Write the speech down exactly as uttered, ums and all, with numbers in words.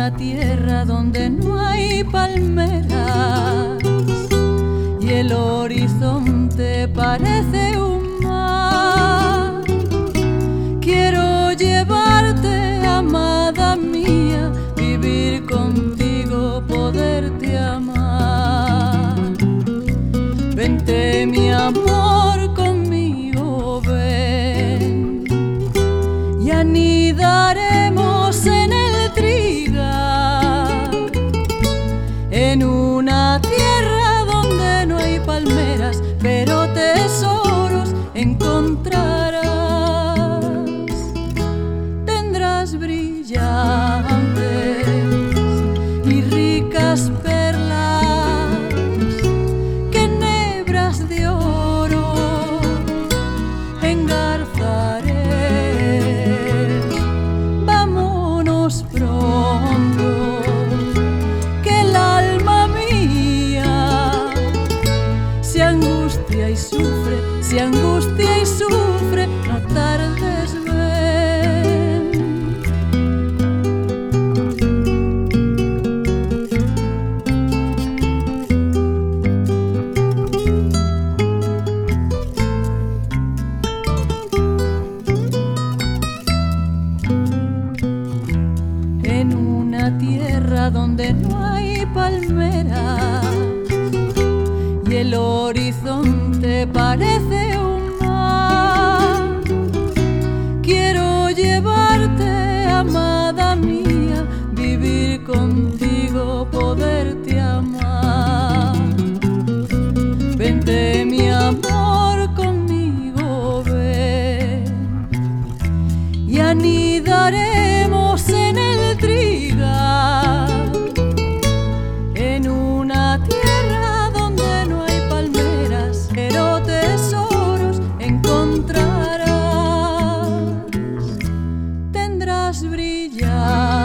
una tierra donde no hay palmeras y el horizonte parece un mar. Quiero llevarte, amada mía, vivir contigo, poderte amar. Vente, mi amor, conmigo ven y anidaremos en el trigal, en una tierra donde no hay palmeras, pero tesoros encontrarás. Tendrás brillantes y ricas perlas, que en hebras de oro engarzaré. Vámonos pronto, que el alma mía se angustia y sufre, se angustia y sufre, no tardes, ven. En una tierra donde no hay palmeras y el horizonte parece un mar, quiero llevarte, amada mía, vivir contigo, poderte amar. Vente, mi amor, conmigo ven y anidaremos en el trigal, en una tierra donde no hay palmeras, pero tesoros encontrarás. Tendrás brillar